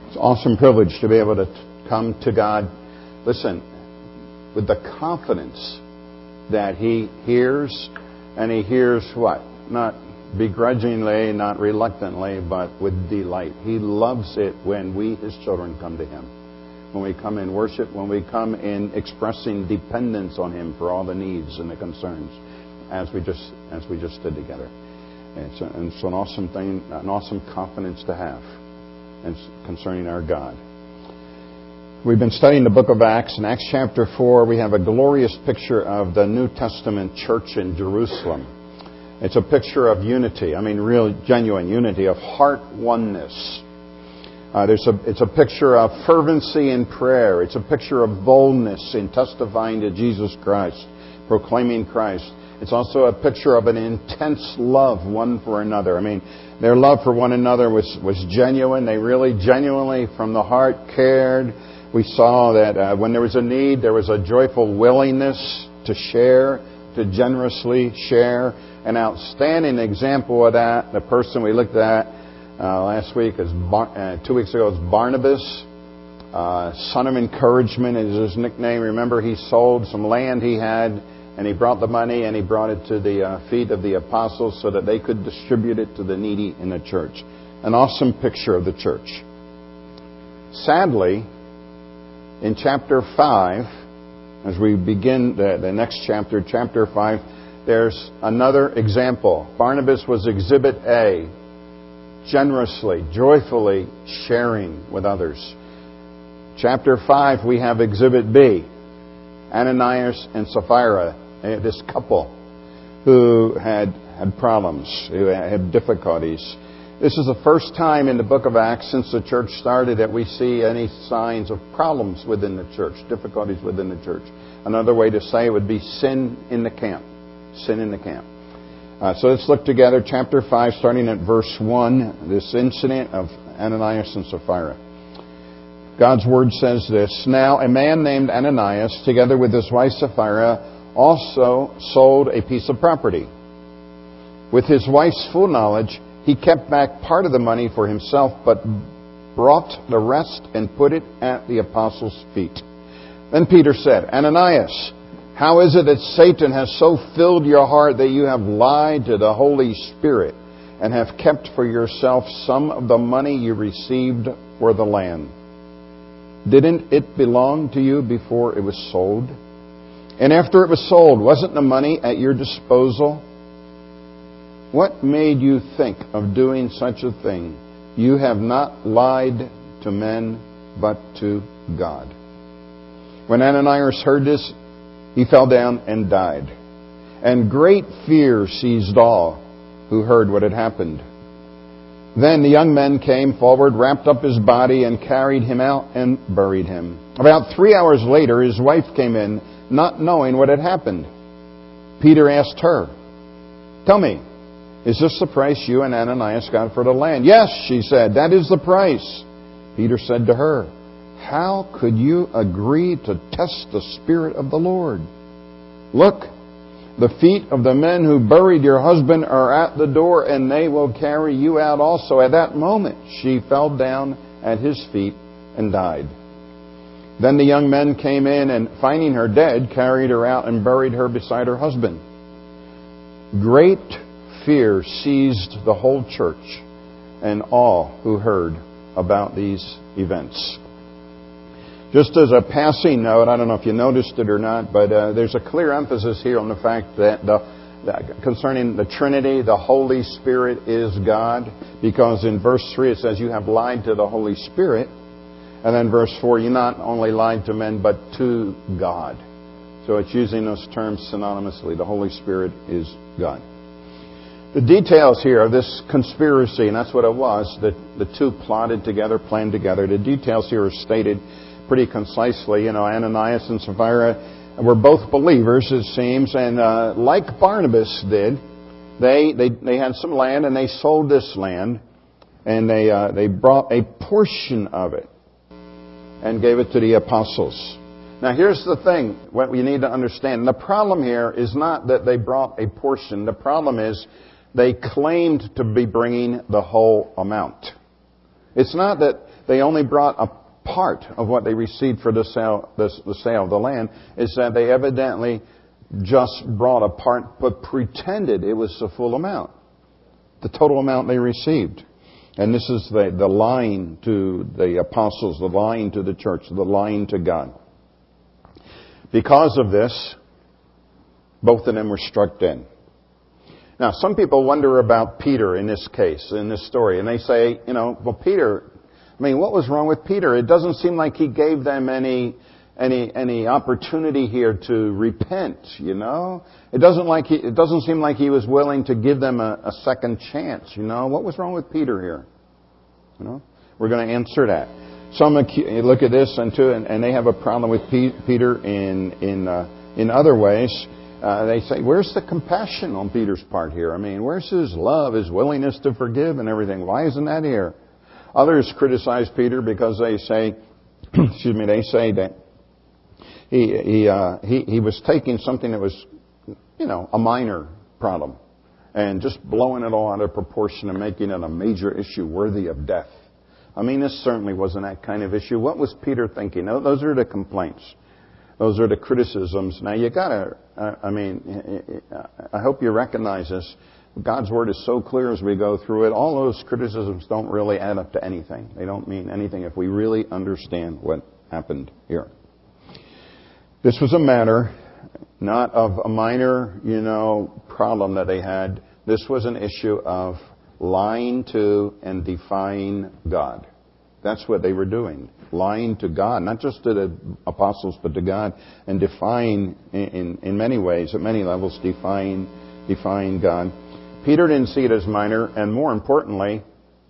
It's an awesome privilege to be able to come to God, listen, with the confidence that He hears, and He hears what? Not begrudgingly, not reluctantly, but with delight. He loves it when we, His children, come to Him. When we come in worship, when we come in expressing dependence on Him for all the needs and the concerns, as we just did together. It's an awesome thing, an awesome confidence to have concerning our God. We've been studying the book of Acts. In Acts chapter 4, we have a glorious picture of the New Testament church in Jerusalem. It's a picture of unity. I mean, real, genuine unity, of heart oneness. It's a picture of fervency in prayer. It's a picture of boldness in testifying to Jesus Christ, proclaiming Christ. It's also a picture of an intense love one for another. I mean, their love for one another was genuine. They really genuinely, from the heart, cared. We saw that when there was a need, there was a joyful willingness to share, to generously share. An outstanding example of that, the person we looked at last week, 2 weeks ago, is Barnabas. Son of Encouragement is his nickname. Remember, he sold some land he had, and he brought the money and he brought it to the feet of the apostles so that they could distribute it to the needy in the church. An awesome picture of the church. Sadly, in chapter 5, as we begin the next chapter, chapter 5, there's another example. Barnabas was exhibit A, generously, joyfully sharing with others. Chapter 5, we have exhibit B, Ananias and Sapphira, this couple who had problems, who had difficulties. This is the first time in the book of Acts since the church started that we see any signs of problems within the church, difficulties within the church. Another way to say it would be sin in the camp. Sin in the camp. So let's look together, chapter 5, starting at verse 1, this incident of Ananias and Sapphira. God's Word says this: Now a man named Ananias, together with his wife Sapphira, also sold a piece of property. With his wife's full knowledge, he kept back part of the money for himself, but brought the rest and put it at the apostles' feet. Then Peter said, Ananias, how is it that Satan has so filled your heart that you have lied to the Holy Spirit and have kept for yourself some of the money you received for the land? Didn't it belong to you before it was sold? And after it was sold, wasn't the money at your disposal? What made you think of doing such a thing? You have not lied to men, but to God. When Ananias heard this, he fell down and died. And great fear seized all who heard what had happened. Then the young men came forward, wrapped up his body, and carried him out and buried him. About 3 hours later, his wife came in, not knowing what had happened. Peter asked her, Tell me, is this the price you and Ananias got for the land? Yes, she said, that is the price. Peter said to her, How could you agree to test the Spirit of the Lord? Look, the feet of the men who buried your husband are at the door, and they will carry you out also. At that moment, she fell down at his feet and died. Then the young men came in, and finding her dead, carried her out and buried her beside her husband. Great fear seized the whole church and all who heard about these events. Just as a passing note, I don't know if you noticed it or not, but there's a clear emphasis here on the fact that concerning the Trinity, the Holy Spirit is God, because in verse 3 it says you have lied to the Holy Spirit, and then verse 4, you not only lied to men, but to God. So it's using those terms synonymously. The Holy Spirit is God. The details here of this conspiracy, and that's what it was, that the two plotted together, planned together. The details here are stated pretty concisely. You know, Ananias and Sapphira were both believers, it seems, and like Barnabas did, they had some land and they sold this land, and they brought a portion of it and gave it to the apostles. Now here's the thing, what we need to understand. The problem here is not that they brought a portion. The problem is they claimed to be bringing the whole amount. It's not that they only brought a part of what they received for the sale of the land, is that they evidently just brought a part, but pretended it was the full amount, the total amount they received. And this is the lying to the apostles, the lying to the church, the lying to God. Because of this, both of them were struck dead. Now, some people wonder about Peter in this case, in this story, and they say, well, Peter, what was wrong with Peter? It doesn't seem like he gave them any opportunity here to repent, It doesn't seem like he was willing to give them a second chance, What was wrong with Peter here? We're going to answer that. Some look at this and they have a problem with Peter in other ways. They say, where's the compassion on Peter's part here? Where's his love, his willingness to forgive and everything? Why isn't that here? Others criticize Peter because they say, they say that he was taking something that was, a minor problem and just blowing it all out of proportion and making it a major issue worthy of death. This certainly wasn't that kind of issue. What was Peter thinking? Those are the complaints. Those are the criticisms. Now you gotta, I hope you recognize this. God's Word is so clear as we go through it. All those criticisms don't really add up to anything. They don't mean anything if we really understand what happened here. This was a matter not of a minor, problem that they had. This was an issue of lying to and defying God. That's what they were doing. Lying to God, not just to the apostles, but to God, and defying, in many ways, at many levels, defying God. Peter didn't see it as minor, and more importantly,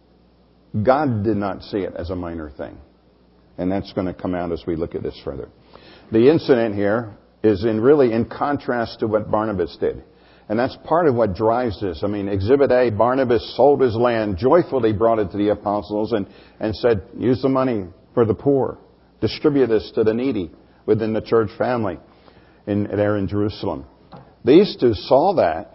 God did not see it as a minor thing. And that's going to come out as we look at this further. The incident here is really in contrast to what Barnabas did. And that's part of what drives this. Exhibit A, Barnabas sold his land, joyfully brought it to the apostles and said, use the money for the poor. Distribute this to the needy within the church family there in Jerusalem. These two saw that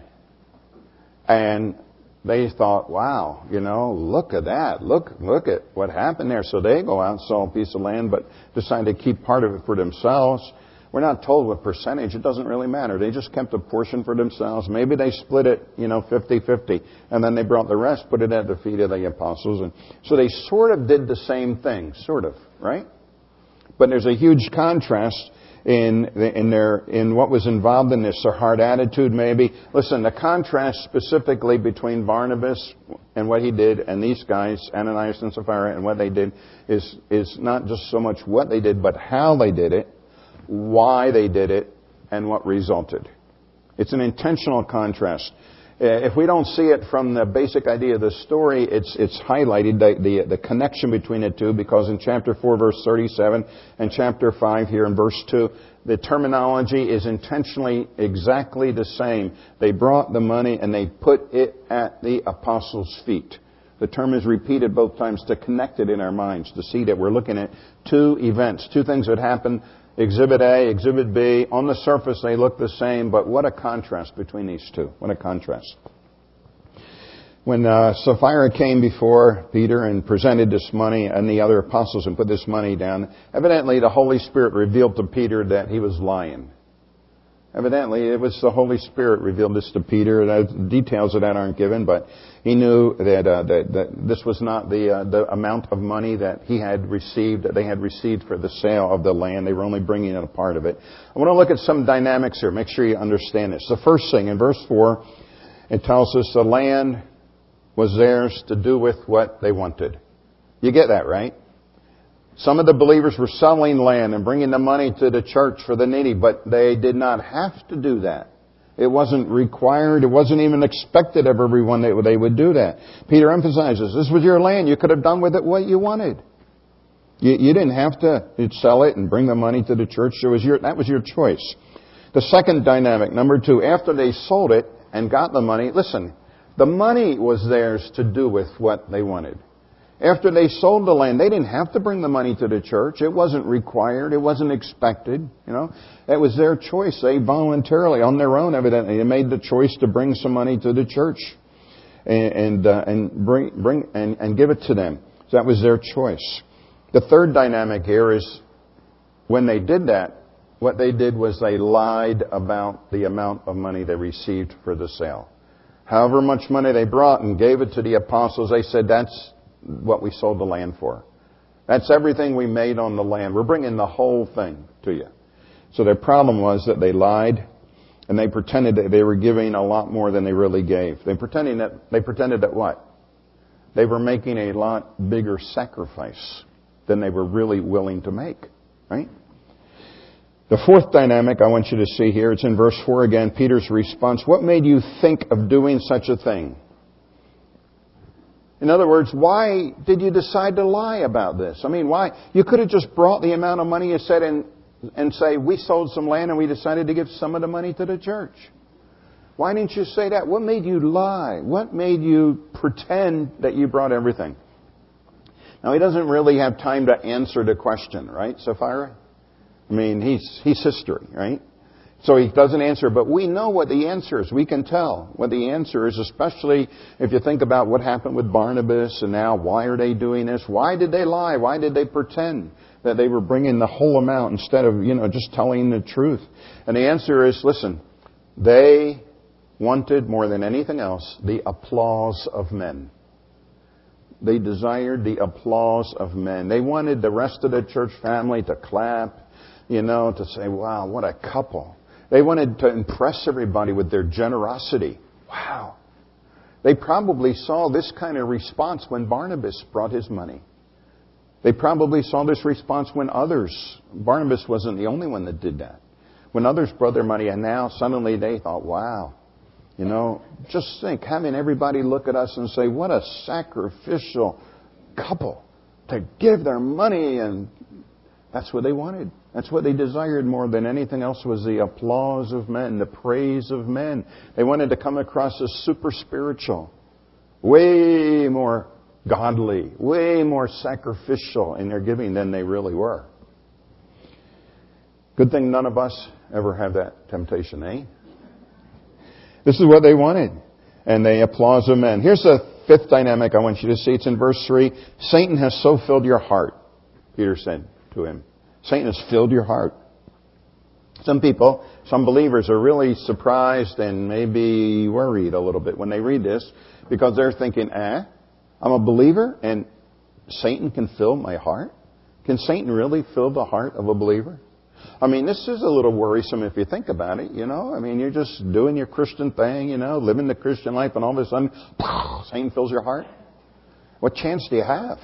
and they thought, wow, look at that. Look at what happened there. So they go out and sell a piece of land, but decide to keep part of it for themselves. We're not told what percentage. It doesn't really matter. They just kept a portion for themselves. Maybe they split it, 50-50. And then they brought the rest, put it at the feet of the apostles. And so they sort of did the same thing, sort of, right? But there's a huge contrast in what was involved in this, their hard attitude maybe. Listen, the contrast specifically between Barnabas and what he did and these guys, Ananias and Sapphira, and what they did is not just so much what they did, but how they did it, why they did it, and what resulted. It's an intentional contrast. If we don't see it from the basic idea of the story, it's highlighted, the connection between the two, because in chapter 4, verse 37, and chapter 5 here in verse 2, the terminology is intentionally exactly the same. They brought the money and they put it at the apostles' feet. The term is repeated both times to connect it in our minds, to see that we're looking at two events, two things that happened. Exhibit A, Exhibit B. On the surface, they look the same, but what a contrast between these two. What a contrast. When Sapphira came before Peter and presented this money and the other apostles and put this money down, evidently the Holy Spirit revealed to Peter that he was lying. Evidently, it was the Holy Spirit revealed this to Peter. The details of that aren't given, but he knew that this was not the amount of money that he had received, that they had received for the sale of the land. They were only bringing in a part of it. I want to look at some dynamics here. Make sure you understand this. The first thing, in verse 4, it tells us the land was theirs to do with what they wanted. You get that, right? Some of the believers were selling land and bringing the money to the church for the needy, but they did not have to do that. It wasn't required. It wasn't even expected of everyone that they would do that. Peter emphasizes, this was your land. You could have done with it what you wanted. You didn't have to sell it and bring the money to the church. That was your choice. The second dynamic, number 2, after they sold it and got the money, listen, the money was theirs to do with what they wanted. After they sold the land, they didn't have to bring the money to the church. It wasn't required. It wasn't expected. It was their choice. They voluntarily, on their own, evidently, they made the choice to bring some money to the church and give it to them. So that was their choice. The third dynamic here is when they did that, what they did was they lied about the amount of money they received for the sale. However much money they brought and gave it to the apostles, they said, that's what we sold the land for. That's everything we made on the land. We're bringing the whole thing to you. So their problem was that they lied and they pretended that they were giving a lot more than they really gave. They pretended that what? They were making a lot bigger sacrifice than they were really willing to make. Right? The fourth dynamic I want you to see here, it's in verse 4 again, Peter's response. What made you think of doing such a thing? In other words, why did you decide to lie about this? I mean, why? You could have just brought the amount of money you said and say, we sold some land and we decided to give some of the money to the church. Why didn't you say that? What made you lie? What made you pretend that you brought everything? Now, he doesn't really have time to answer the question, right, Sapphira? I mean, he's history, right? So he doesn't answer, but we know what the answer is. We can tell what the answer is, especially if you think about what happened with Barnabas and now why are they doing this? Why did they lie? Why did they pretend that they were bringing the whole amount instead of, just telling the truth? And the answer is, listen, they wanted more than anything else the applause of men. They desired the applause of men. They wanted the rest of the church family to clap, to say, wow, what a couple. They wanted to impress everybody with their generosity. Wow. They probably saw this kind of response when Barnabas brought his money. They probably saw this response when Barnabas wasn't the only one that did that. When others brought their money and now suddenly they thought, wow, just think, having everybody look at us and say, what a sacrificial couple to give their money. And that's what they wanted. That's what they desired more than anything else, was the applause of men, the praise of men. They wanted to come across as super spiritual, way more godly, way more sacrificial in their giving than they really were. Good thing none of us ever have that temptation, eh? This is what they wanted. And they applause of men. Here's the fifth dynamic I want you to see. It's in verse 3. Satan has so filled your heart, Peter said to him. Satan has filled your heart. Some people, some believers are really surprised and maybe worried a little bit when they read this because they're thinking, I'm a believer and Satan can fill my heart? Can Satan really fill the heart of a believer? I mean, this is a little worrisome if you think about it, I mean, you're just doing your Christian thing, living the Christian life, and all of a sudden, Satan fills your heart. What chance do you have?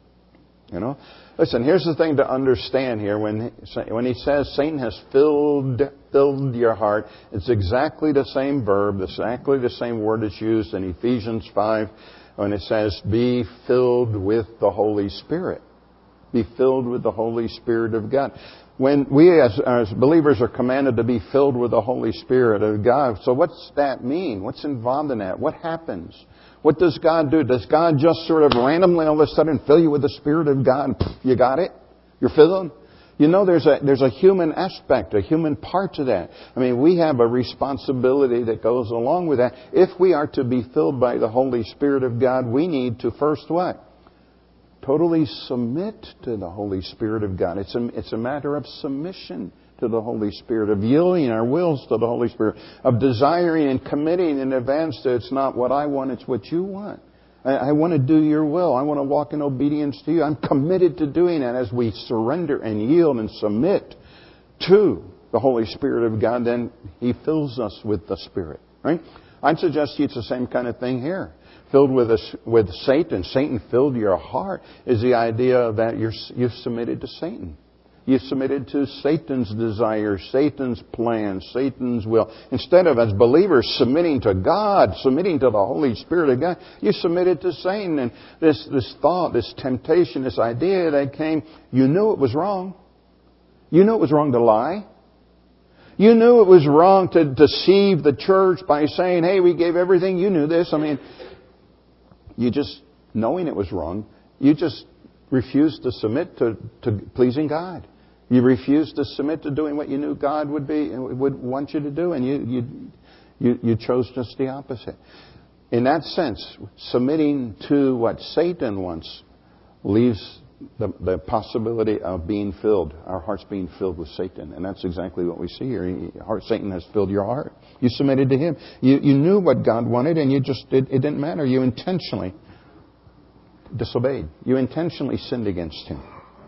Listen, here's the thing to understand here. When he says Satan has filled your heart, it's exactly the same verb, exactly the same word that's used in Ephesians 5 when it says, be filled with the Holy Spirit. Be filled with the Holy Spirit of God. When we as believers are commanded to be filled with the Holy Spirit of God, so what's that mean? What's involved in that? What happens? What does God do? Does God just sort of randomly all of a sudden fill you with the Spirit of God and you got it? You're filled? There's a human aspect, a human part to that. I mean, we have a responsibility that goes along with that. If we are to be filled by the Holy Spirit of God, we need to first what? Totally submit to the Holy Spirit of God. It's a matter of submission to the Holy Spirit, of yielding our wills to the Holy Spirit, of desiring and committing in advance that it's not what I want, it's what you want. I want to do your will. I want to walk in obedience to you. I'm committed to doing that. As we surrender and yield and submit to the Holy Spirit of God, then He fills us with the Spirit. Right? I'd suggest to you it's the same kind of thing here. Filled with Satan. Satan filled your heart is the idea that you've submitted to Satan. You've submitted to Satan's desires, Satan's plans, Satan's will. Instead of, as believers, submitting to God, submitting to the Holy Spirit of God, you submitted to Satan. And this thought, this temptation, this idea that came, you knew it was wrong. You knew it was wrong to lie. You knew it was wrong to deceive the church by saying, hey, we gave everything. You knew this. I mean, you just, knowing it was wrong, you just refused to submit to pleasing God. You refused to submit to doing what you knew God would want you to do, and you chose just the opposite. In that sense, submitting to what Satan wants leaves the possibility of being filled, our hearts being filled with Satan. And that's exactly what we see here. Satan has filled your heart. You submitted to him. You knew what God wanted, and it didn't matter. You intentionally disobeyed. You intentionally sinned against him.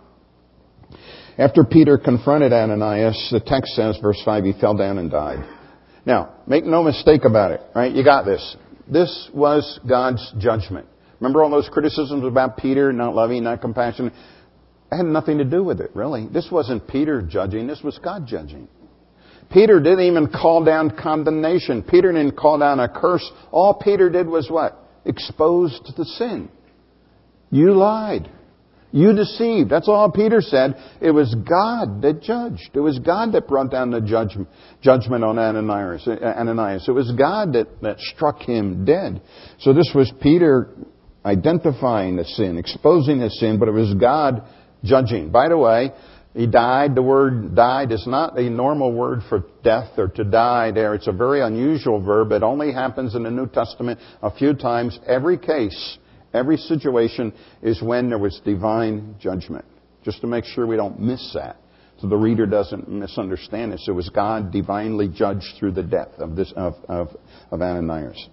After Peter confronted Ananias, the text says, verse 5, he fell down and died. Now, make no mistake about it, right? You got this. This was God's judgment. Remember all those criticisms about Peter, not loving, not compassionate? It had nothing to do with it, really. This wasn't Peter judging. This was God judging. Peter didn't even call down condemnation. Peter didn't call down a curse. All Peter did was what? Exposed the sin. You lied. You deceived. That's all Peter said. It was God that judged. It was God that brought down the judgment on Ananias. It was God that struck him dead. So this was Peter identifying the sin, exposing the sin, but it was God judging. By the way, he died. The word died is not a normal word for death or to die there. It's a very unusual verb. It only happens in the New Testament a few times. Every case, every situation is when there was divine judgment. Just to make sure we don't miss that, so the reader doesn't misunderstand this. It was God divinely judged through the death of Ananias.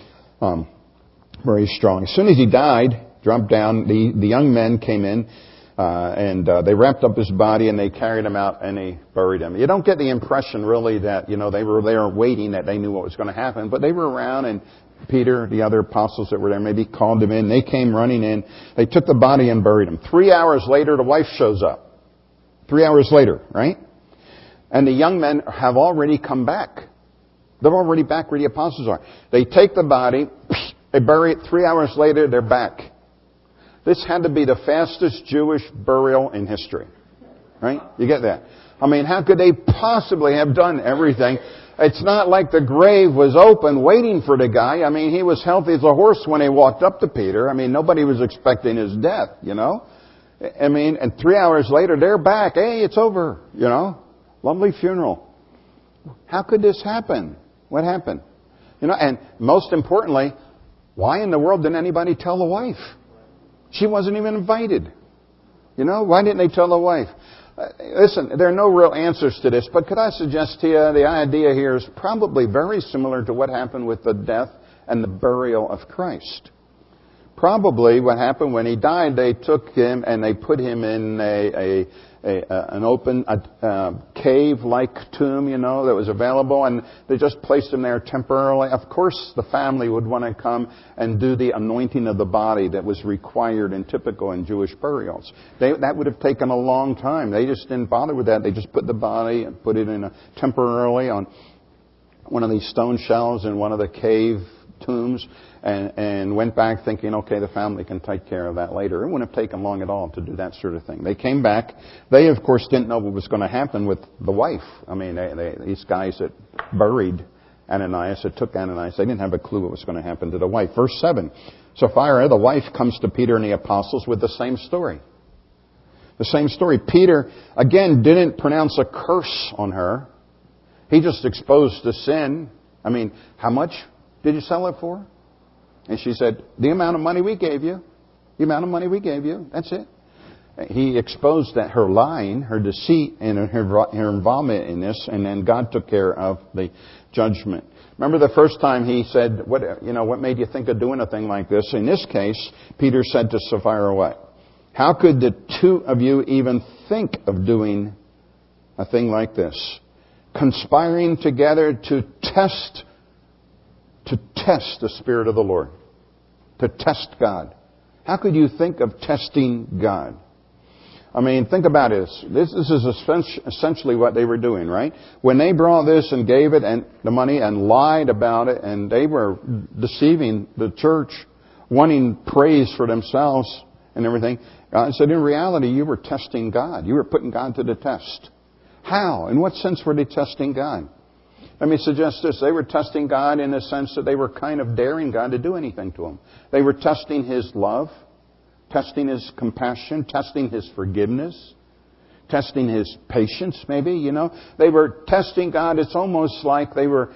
Very strong. As soon as he died, dropped down, the young men came in and they wrapped up his body and they carried him out and they buried him. You don't get the impression really that they were there waiting, that they knew what was going to happen, but they were around, and Peter, the other apostles that were there, maybe called him in. They came running in. They took the body and buried him. 3 hours later, the wife shows up. 3 hours later, right? And the young men have already come back. They're already back where the apostles are. They take the body, they bury it. 3 hours later, they're back. This had to be the fastest Jewish burial in history. Right? You get that? I mean, how could they possibly have done everything? It's not like the grave was open waiting for the guy. I mean, he was healthy as a horse when he walked up to Peter. I mean, nobody was expecting his death, I mean, and 3 hours later, they're back. Hey, it's over, Lovely funeral. How could this happen? What happened? And most importantly, why in the world didn't anybody tell the wife? She wasn't even invited. Why didn't they tell the wife? Listen, there are no real answers to this, but could I suggest to you the idea here is probably very similar to what happened with the death and the burial of Christ. Probably what happened when he died, they took him and they put him in an open cave-like tomb, that was available, and they just placed him there temporarily. Of course, the family would want to come and do the anointing of the body that was required and typical in Jewish burials. That would have taken a long time. They just didn't bother with that. They just put the body and put it in temporarily on one of these stone shelves in one of the cave tombs, and went back thinking, okay, the family can take care of that later. It wouldn't have taken long at all to do that sort of thing. They came back. They, of course, didn't know what was going to happen with the wife. I mean, these guys that buried Ananias, that took Ananias, they didn't have a clue what was going to happen to the wife. Verse 7, Sapphira, the wife, comes to Peter and the apostles with the same story. The same story. Peter, again, didn't pronounce a curse on her. He just exposed the sin. I mean, how much did you sell it for? And she said, the amount of money we gave you. The amount of money we gave you. That's it. He exposed that her lying, her deceit, and her involvement in this, and then God took care of the judgment. Remember the first time he said, what made you think of doing a thing like this? In this case, Peter said to Sapphira, what? How could the two of you even think of doing a thing like this? Conspiring together to test the Spirit of the Lord. To test God. How could you think of testing God? I mean, think about it. This is essentially what they were doing, right? When they brought this and gave it and the money and lied about it, and they were deceiving the church, wanting praise for themselves and everything, God said, in reality, you were testing God. You were putting God to the test. How? In what sense were they testing God? Let me suggest this. They were testing God in the sense that they were kind of daring God to do anything to Him. They were testing His love, testing His compassion, testing His forgiveness, testing His patience, maybe, They were testing God. It's almost like they were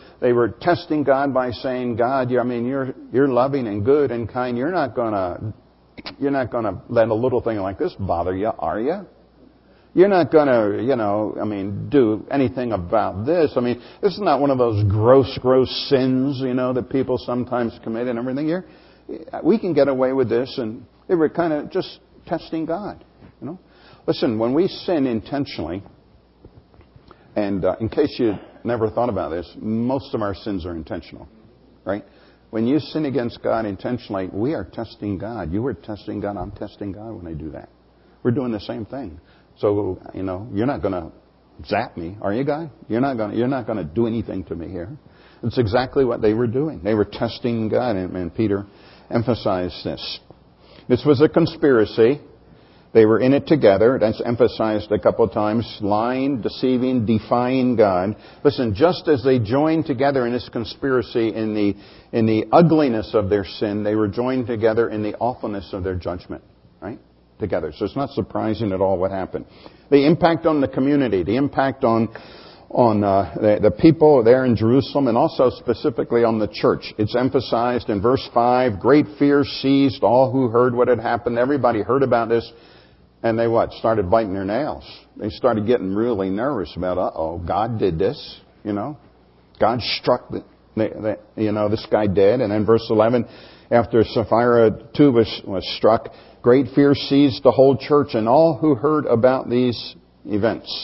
testing God by saying, God, you're loving and good and kind. You're not going to You're not going to let a little thing like this bother you, are you? You're not going to, do anything about this. This is not one of those gross sins, that people sometimes commit and everything here. We can get away with this, and they were kind of just testing God, Listen, when we sin intentionally, and in case you never thought about this, most of our sins are intentional, right? When you sin against God intentionally, we are testing God. You are testing God. I'm testing God when I do that. We're doing the same thing. So, you're not going to zap me, are you, God? You're not going to do anything to me here. It's exactly what they were doing. They were testing God, and Peter emphasized this. This was a conspiracy. They were in it together. That's emphasized a couple of times. Lying, deceiving, defying God. Listen, just as they joined together in this conspiracy in the ugliness of their sin, they were joined together in the awfulness of their judgment. Right? Together. So it's not surprising at all what happened. The impact on the community, the impact on the people there in Jerusalem, and also specifically on the church. It's emphasized in verse 5, great fear seized all who heard what had happened. Everybody heard about this, and they started biting their nails. They started getting really nervous about, God did this, God struck this guy dead. And then verse 11, after Sapphira too was struck, great fear seized the whole church and all who heard about these events.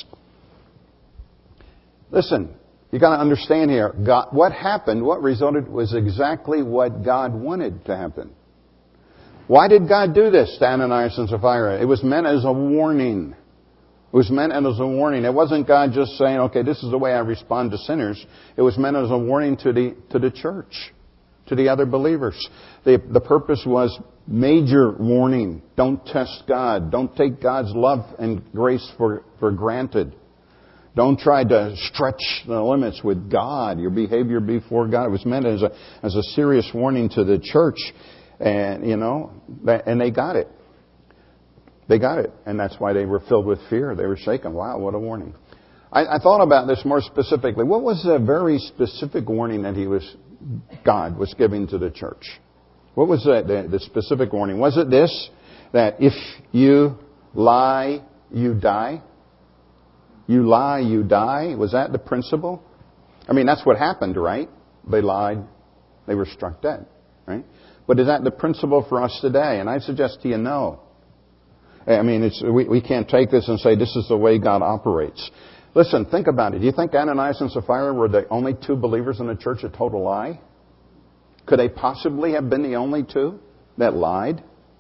Listen, you got to understand here, what happened, what resulted was exactly what God wanted to happen. Why did God do this to Ananias and Sapphira? It was meant as a warning. It was meant as a warning. It wasn't God just saying, okay, this is the way I respond to sinners. It was meant as a warning to the church, to the other believers. The purpose was major warning. Don't test God. Don't take God's love and grace for granted. Don't try to stretch the limits with God, your behavior before God. It was meant as a serious warning to the church. And, and they got it. They got it. And that's why they were filled with fear. They were shaken. Wow, what a warning. I thought about this more specifically. What was the very specific warning that God was giving to the church? What was the specific warning? Was it this, that if you lie, you die? You lie, you die? Was that the principle? That's what happened, right? They lied. They were struck dead, right? But is that the principle for us today? And I suggest to you, no. We can't take this and say this is the way God operates. Listen, think about it. Do you think Ananias and Sapphira were the only two believers in the church that told a lie? Could they possibly have been the only two that lied?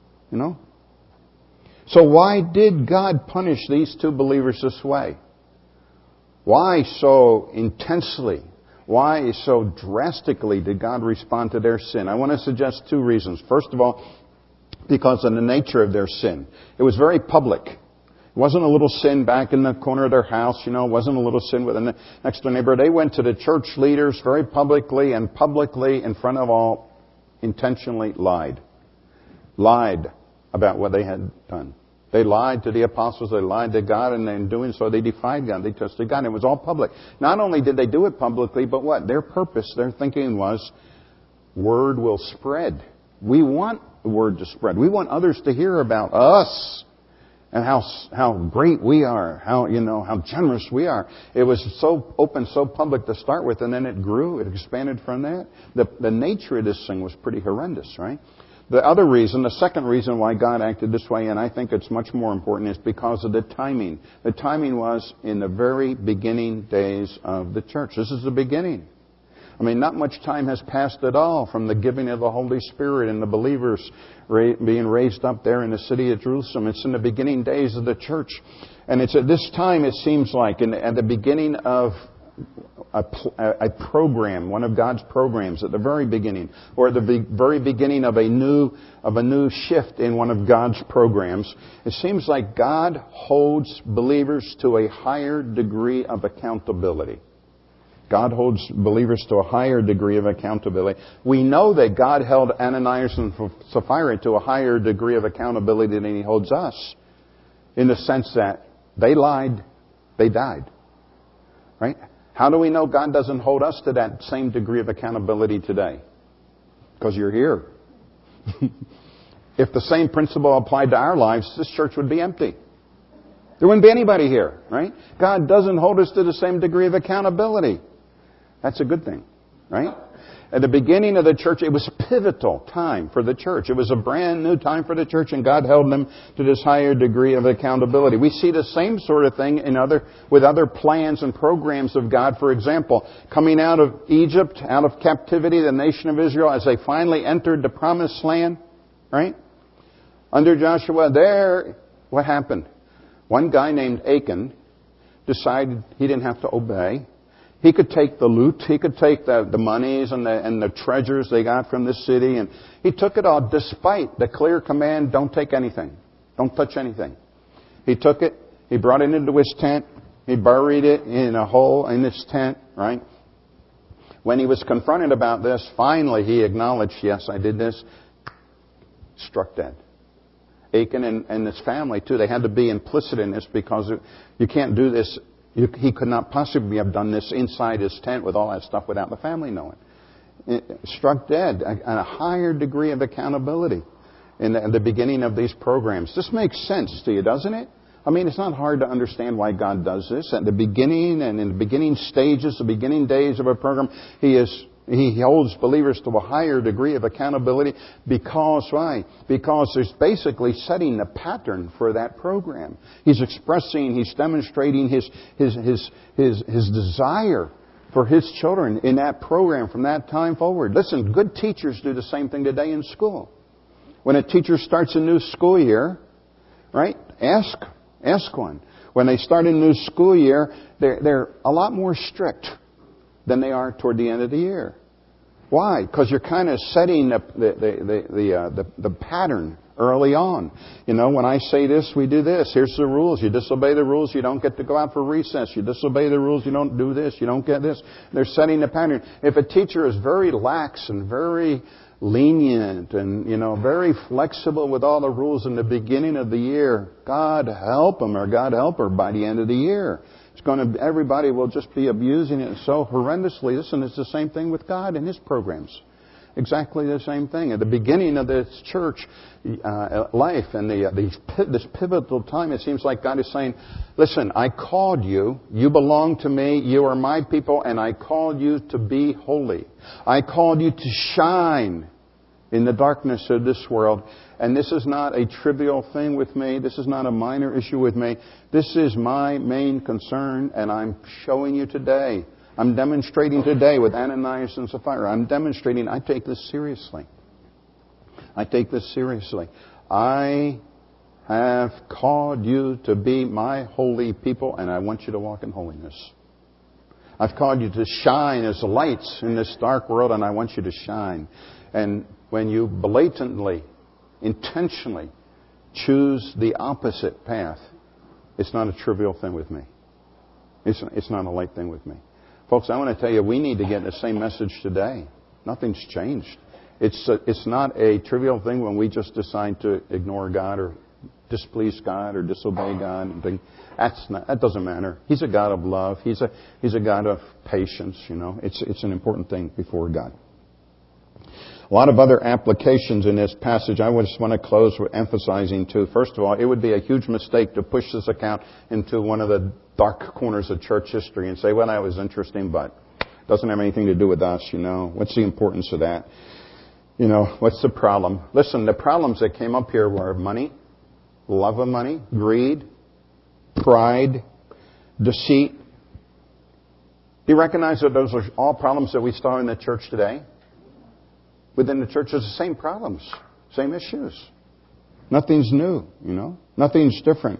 So why did God punish these two believers this way? Why so intensely? Why so drastically did God respond to their sin? I want to suggest two reasons. First of all, because of the nature of their sin. It was very public. It wasn't a little sin back in the corner of their house, It wasn't a little sin with the next door neighbor. They went to the church leaders very publicly and publicly in front of all intentionally lied. Lied about what they had done. They lied to the apostles, they lied to God, and in doing so they defied God, they tested God. It was all public. Not only did they do it publicly, but what? Their purpose, their thinking was, word will spread. We want the word to spread. We want others to hear about us and how great we are, how generous we are. It was so open, so public to start with, and then it grew, it expanded from that. The nature of this thing was pretty horrendous, right? The second reason why God acted this way, and I think it's much more important, is because of the timing. The timing was in the very beginning days of the church. This is the beginning. Not much time has passed at all from the giving of the Holy Spirit and the believers being raised up there in the city of Jerusalem. It's in the beginning days of the church. And it's at this time, it seems like, at the beginning of a program, one of God's programs at the very beginning, or at the very beginning of a new shift in one of God's programs. It seems like God holds believers to a higher degree of accountability. God holds believers to a higher degree of accountability. We know that God held Ananias and Sapphira to a higher degree of accountability than He holds us, in the sense that they lied, they died. Right? How do we know God doesn't hold us to that same degree of accountability today? Because you're here. If the same principle applied to our lives, this church would be empty. There wouldn't be anybody here, right? God doesn't hold us to the same degree of accountability. That's a good thing, right? At the beginning of the church, it was a pivotal time for the church. It was a brand new time for the church, and God held them to this higher degree of accountability. We see the same sort of thing with other plans and programs of God. For example, coming out of Egypt, out of captivity, the nation of Israel, as they finally entered the promised land, right? Under Joshua, what happened? One guy named Achan decided he didn't have to obey. He could take the loot. He could take the monies and the treasures they got from the city. And he took it all despite the clear command, don't take anything. Don't touch anything. He took it. He brought it into his tent. He buried it in a hole in his tent, right? When he was confronted about this, finally he acknowledged, yes, I did this. Struck dead. Achan and his family, too, they had to be implicit in this because you can't do this. He could not possibly have done this inside his tent with all that stuff without the family knowing. Struck dead. A higher degree of accountability in the beginning of these programs. This makes sense to you, doesn't it? I mean, it's not hard to understand why God does this. At the beginning and in the beginning stages, the beginning days of a program, He holds believers to a higher degree of accountability because, why? Because there's basically setting the pattern for that program. He's demonstrating his desire for His children in that program from that time forward. Listen, good teachers do the same thing today in school. When a teacher starts a new school year, right? Ask one. When they start a new school year, they're a lot more strict than they are toward the end of the year. Why? Because you're kind of setting the pattern early on. You know, when I say this, we do this. Here's the rules. You disobey the rules, you don't get to go out for recess. You disobey the rules, you don't do this. You don't get this. They're setting the pattern. If a teacher is very lax and very lenient and, very flexible with all the rules in the beginning of the year, God help him or God help her by the end of the year. Everybody will just be abusing it so horrendously. Listen, it's the same thing with God and His programs. Exactly the same thing. At the beginning of this church life and this pivotal time, it seems like God is saying, listen, I called you. You belong to me. You are my people. And I called you to be holy. I called you to shine in the darkness of this world. And this is not a trivial thing with me. This is not a minor issue with me. This is my main concern, and I'm showing you today. I'm demonstrating today with Ananias and Sapphira. I'm demonstrating I take this seriously. I take this seriously. I have called you to be my holy people, and I want you to walk in holiness. I've called you to shine as lights in this dark world, and I want you to shine. And when you blatantly, intentionally choose the opposite path, it's not a trivial thing with me. It's not a light thing with me. Folks, I want to tell you, we need to get the same message today. Nothing's changed. It's not a trivial thing when we just decide to ignore God or displease God or disobey God and think that doesn't matter. He's a God of love. He's a God of patience. It's an important thing before God. A lot of other applications in this passage. I just want to close with emphasizing too. First of all, it would be a huge mistake to push this account into one of the dark corners of church history and say, well, that was interesting, but it doesn't have anything to do with us, What's the importance of that? What's the problem? Listen, the problems that came up here were money, love of money, greed, pride, deceit. Do you recognize that those are all problems that we saw in the church today? Within the church, there's the same problems, same issues. Nothing's new, Nothing's different.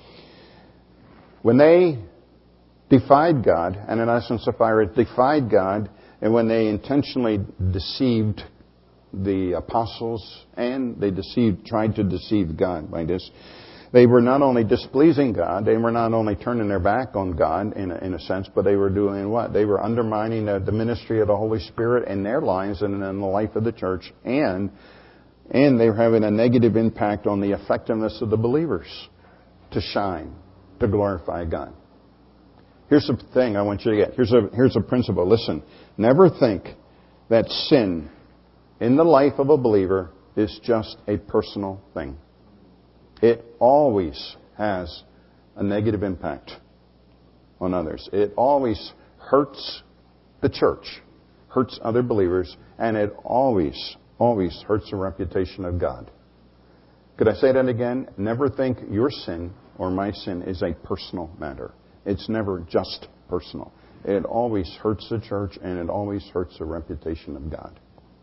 When they defied God, Ananias and Sapphira defied God, and when they intentionally deceived the apostles and they tried to deceive God by this, they were not only displeasing God, they were not only turning their back on God in a sense, but they were doing what? They were undermining the ministry of the Holy Spirit in their lives and in the life of the church, and they were having a negative impact on the effectiveness of the believers to shine, to glorify God. Here's the thing I want you to get. Here's a principle. Listen, never think that sin in the life of a believer is just a personal thing. It always has a negative impact on others. It always hurts the church, hurts other believers, and it always hurts the reputation of God. Could I say that again? Never think your sin or my sin is a personal matter. It's never just personal. It always hurts the church, and it always hurts the reputation of God.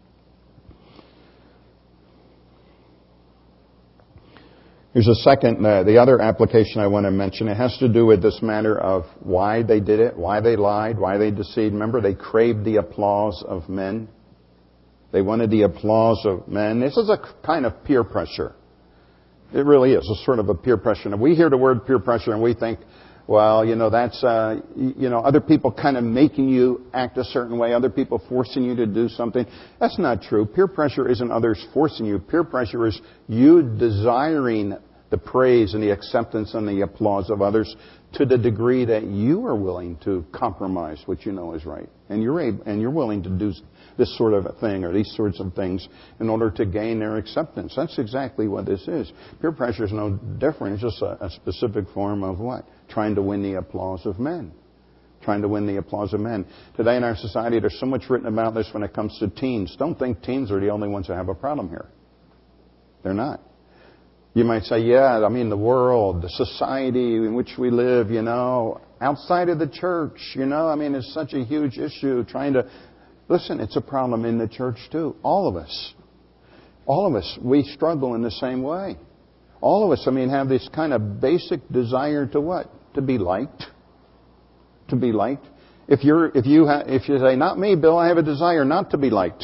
Here's a second, the other application I want to mention. It has to do with this matter of why they did it, why they lied, why they deceived. Remember, they craved the applause of men. They wanted the applause of men. This is a kind of peer pressure. It really is a sort of a peer pressure. And we hear the word peer pressure and we think, well, that's, other people kind of making you act a certain way, other people forcing you to do something. That's not true. Peer pressure isn't others forcing you. Peer pressure is you desiring the praise and the acceptance and the applause of others to the degree that you are willing to compromise what you know is right. And you're willing to do this sort of a thing or these sorts of things in order to gain their acceptance. That's exactly what this is. Peer pressure is no different. It's just a specific form of what? Trying to win the applause of men. Trying to win the applause of men. Today in our society, there's so much written about this when it comes to teens. Don't think teens are the only ones that have a problem here. They're not. You might say, the world, the society in which we live, outside of the church, it's such a huge issue trying to... Listen, it's a problem in the church too. All of us, we struggle in the same way. All of us, have this kind of basic desire to what? To be liked. To be liked. If you say, not me, Bill, I have a desire not to be liked.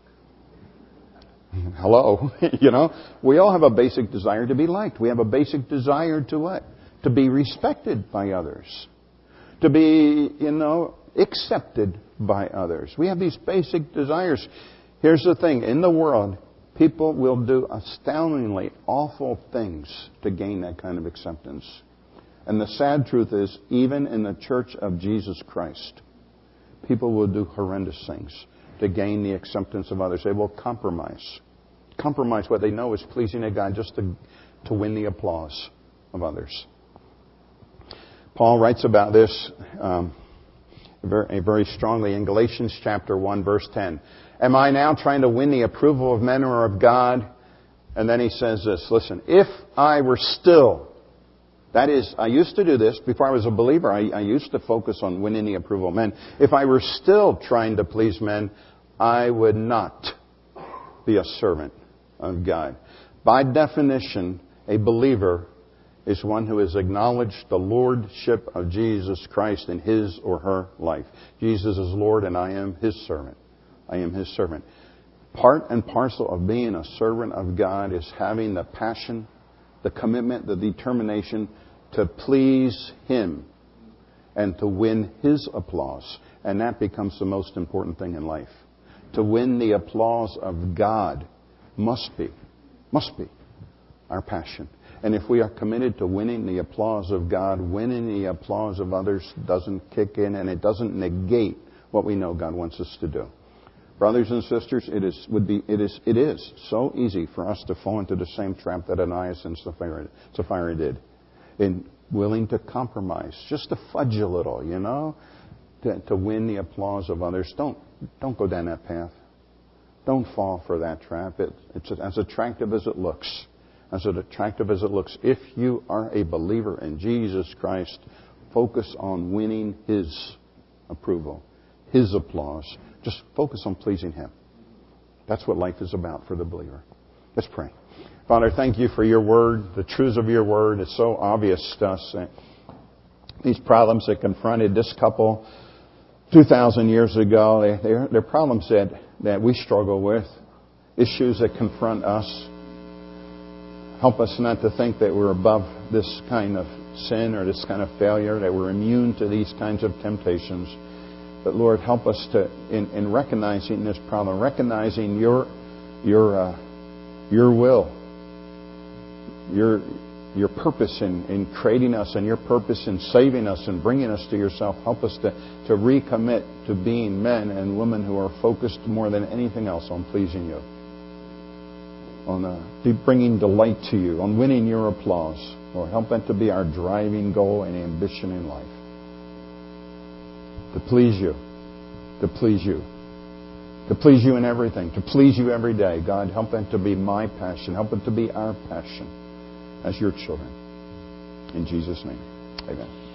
Hello, we all have a basic desire to be liked. We have a basic desire to what? To be respected by others. To be, accepted by others. We have these basic desires. Here's the thing. In the world, people will do astoundingly awful things to gain that kind of acceptance. And the sad truth is, even in the church of Jesus Christ, people will do horrendous things to gain the acceptance of others. They will compromise what they know is pleasing to God just to win the applause of others. Paul writes about this very strongly in Galatians chapter 1, verse 10. Am I now trying to win the approval of men or of God? And then he says this, listen, if I were still... That is, I used to do this. Before I was a believer, I used to focus on winning the approval of men. If I were still trying to please men, I would not be a servant of God. By definition, a believer is one who has acknowledged the lordship of Jesus Christ in his or her life. Jesus is Lord and I am His servant. I am His servant. Part and parcel of being a servant of God is having the passion, the commitment, the determination to please Him and to win His applause. And that becomes the most important thing in life. To win the applause of God must be our passion. And if we are committed to winning the applause of God, winning the applause of others doesn't kick in and it doesn't negate what we know God wants us to do. Brothers and sisters, it is so easy for us to fall into the same trap that Ananias and Sapphira did. In willing to compromise, just to fudge a little, to win the applause of others. Don't go down that path. Don't fall for that trap. It's as attractive as it looks. As attractive as it looks. If you are a believer in Jesus Christ, focus on winning His approval, His applause. Just focus on pleasing Him. That's what life is about for the believer. Let's pray. Father, thank You for Your Word, the truths of Your Word. It's so obvious to us. These problems that confronted this couple 2,000 years ago, they're problems that we struggle with, issues that confront us. Help us not to think that we're above this kind of sin or this kind of failure, that we're immune to these kinds of temptations. But Lord, help us to, in recognizing this problem, recognizing Your will, Your purpose in creating us and Your purpose in saving us and bringing us to Yourself. Help us to recommit to being men and women who are focused more than anything else on pleasing You. be bringing delight to you, on winning your applause. Lord, help that to be our driving goal and ambition in life. To please you. To please you. To please you in everything. To please you every day. God, help that to be my passion. Help it to be our passion as your children. In Jesus' name, amen.